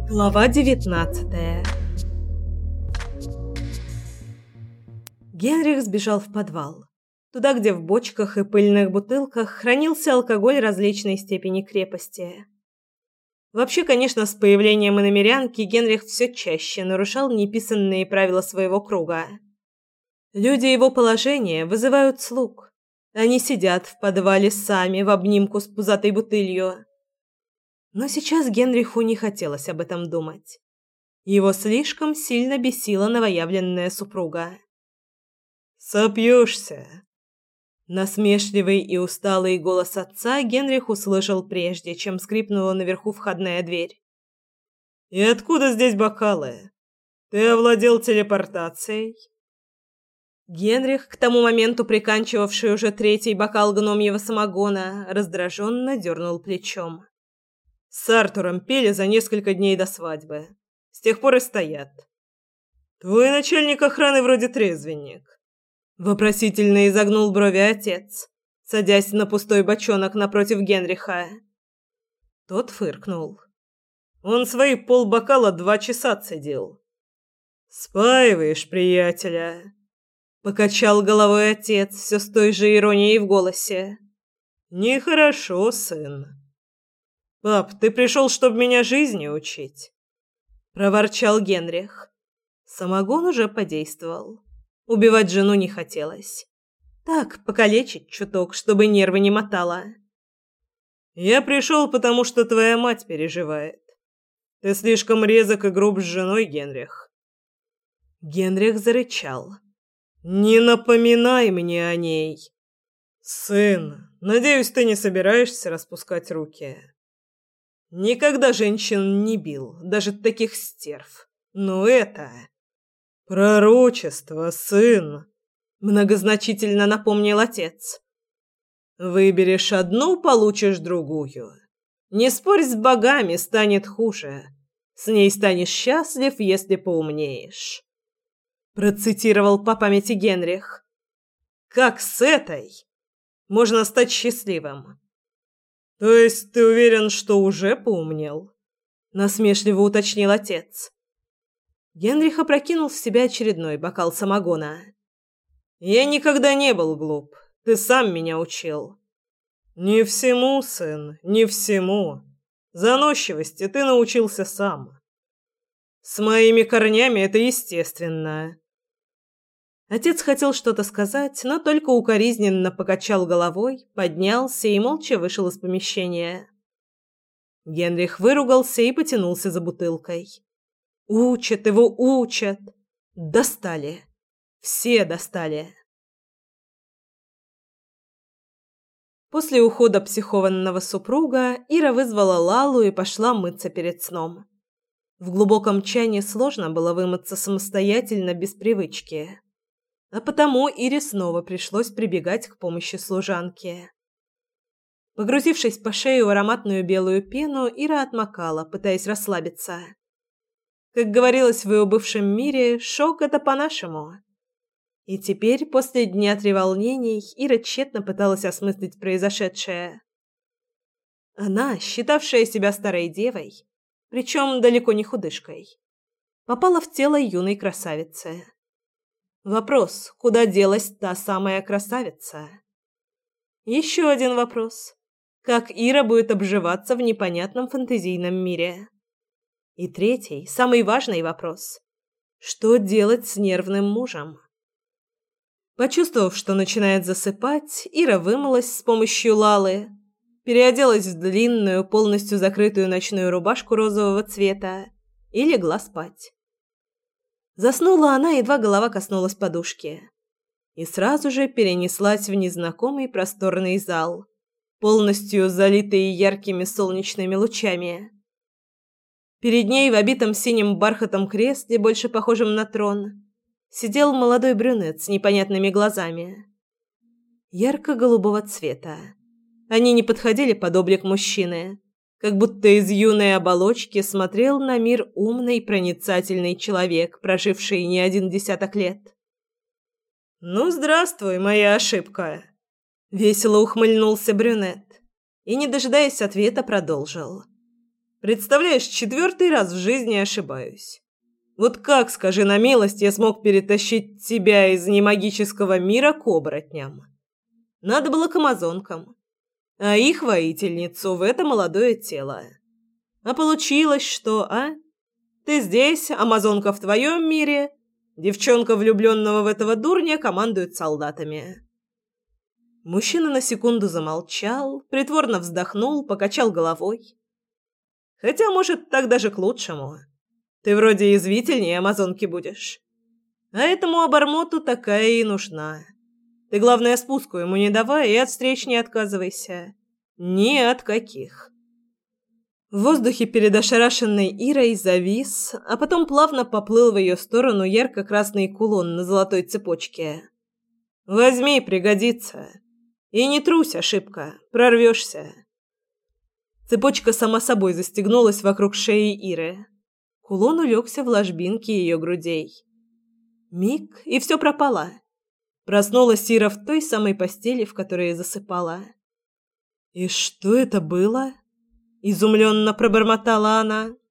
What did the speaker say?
Глава 19. Генрих сбежал в подвал. Туда, где в бочках и пыльных бутылках хранился алкоголь различной степени крепости. Вообще, конечно, с появлением иномерянки Генрих все чаще нарушал неписанные правила своего круга. Люди его положения вызывают слуг. Они сидят в подвале сами в обнимку с пузатой бутылью. Но сейчас Генриху не хотелось об этом думать. Его слишком сильно бесила новоявленная супруга. «Сопьешься!» Насмешливый и усталый голос отца Генрих услышал прежде, чем скрипнула наверху входная дверь. «И откуда здесь бокалы? Ты овладел телепортацией?» Генрих, к тому моменту приканчивавший уже третий бокал гномьего самогона, раздраженно дернул плечом. «С Артуром пили за несколько дней до свадьбы. С тех пор и стоят. Твой начальник охраны вроде трезвенник». Вопросительно изогнул брови отец, садясь на пустой бочонок напротив Генриха. Тот фыркнул. «Он свои полбокала 2 часа цедил». «Спаиваешь приятеля», — покачал головой отец все с той же иронией в голосе. «Нехорошо, сын». «Пап, ты пришел, чтобы меня жизни учить?» — проворчал Генрих. Самогон уже подействовал. Убивать жену не хотелось. Так, покалечить чуток, чтобы нервы не мотало. «Я пришел, потому что твоя мать переживает. Ты слишком резок и груб с женой, Генрих». Генрих зарычал. «Не напоминай мне о ней. Сын, надеюсь, ты не собираешься распускать руки. Никогда женщин не бил, даже таких стерв. Но это... пророчество, сын!» Многозначительно напомнил отец. «Выберешь одну, получишь другую. Не спорь с богами, станет хуже. С ней станешь счастлив, если поумнеешь». Процитировал по памяти Генрих. «Как с этой можно стать счастливым?» «То есть ты уверен, что уже поумнел?» Насмешливо уточнил отец. Генрих опрокинул в себя очередной бокал самогона. «Я никогда не был глуп. Ты сам меня учил». «Не всему, сын, не всему. Заносчивости ты научился сам. С моими корнями это естественно». Отец хотел что-то сказать, но только укоризненно покачал головой, поднялся и молча вышел из помещения. Генрих выругался и потянулся за бутылкой. Учат его, учат. Достали. Все достали. После ухода психованного супруга Ира вызвала Лалу и пошла мыться перед сном. В глубоком чане сложно было вымыться самостоятельно без привычки. А потому Ире снова пришлось прибегать к помощи служанки. Погрузившись по шею в ароматную белую пену, Ира отмокала, пытаясь расслабиться. Как говорилось в ее бывшем мире, шок – это по-нашему. И теперь, после дня треволнений, Ира тщетно пыталась осмыслить произошедшее. Она, считавшая себя старой девой, причем далеко не худышкой, попала в тело юной красавицы. Вопрос, куда делась та самая красавица? Еще один вопрос. Как Ира будет обживаться в непонятном фэнтезийном мире? И третий, самый важный вопрос. Что делать с нервным мужем? Почувствовав, что начинает засыпать, Ира вымылась с помощью Лалы, переоделась в длинную, полностью закрытую ночную рубашку розового цвета и легла спать. Заснула она, едва голова коснулась подушки, и сразу же перенеслась в незнакомый просторный зал, полностью залитый яркими солнечными лучами. Перед ней в обитом синим бархатом кресле, больше похожем на трон, сидел молодой брюнет с непонятными глазами. Ярко-голубого цвета. Они не подходили под облик мужчины, как будто из юной оболочки смотрел на мир умный, проницательный человек, проживший не один десяток лет. «Ну, здравствуй, моя ошибка!» Весело ухмыльнулся брюнет и, не дожидаясь ответа, продолжил. Представляешь, 4-й раз в жизни ошибаюсь. Вот как, скажи на милость, я смог перетащить тебя из немагического мира к оборотням? Надо было к амазонкам, а их воительницу в это молодое тело. А получилось что, а? Ты здесь, амазонка в твоем мире, девчонка, влюбленного в этого дурня, командует солдатами. Мужчина на секунду замолчал, притворно вздохнул, покачал головой. Хотя, может, так даже к лучшему. Ты вроде язвительнее амазонки будешь. А этому обормоту такая и нужна. Ты, главное, спуску ему не давай и от встреч не отказывайся. Ни от каких. В воздухе перед ошарашенной Ирой завис, а потом плавно поплыл в ее сторону ярко-красный кулон на золотой цепочке. «Возьми, пригодится. И не трусь, ошибка, прорвешься». Цепочка сама собой застегнулась вокруг шеи Иры. Кулон улегся в ложбинке ее грудей. Миг, и все пропало. Проснулась Ира в той самой постели, в которой засыпала. «И что это было?» – изумленно пробормотала она.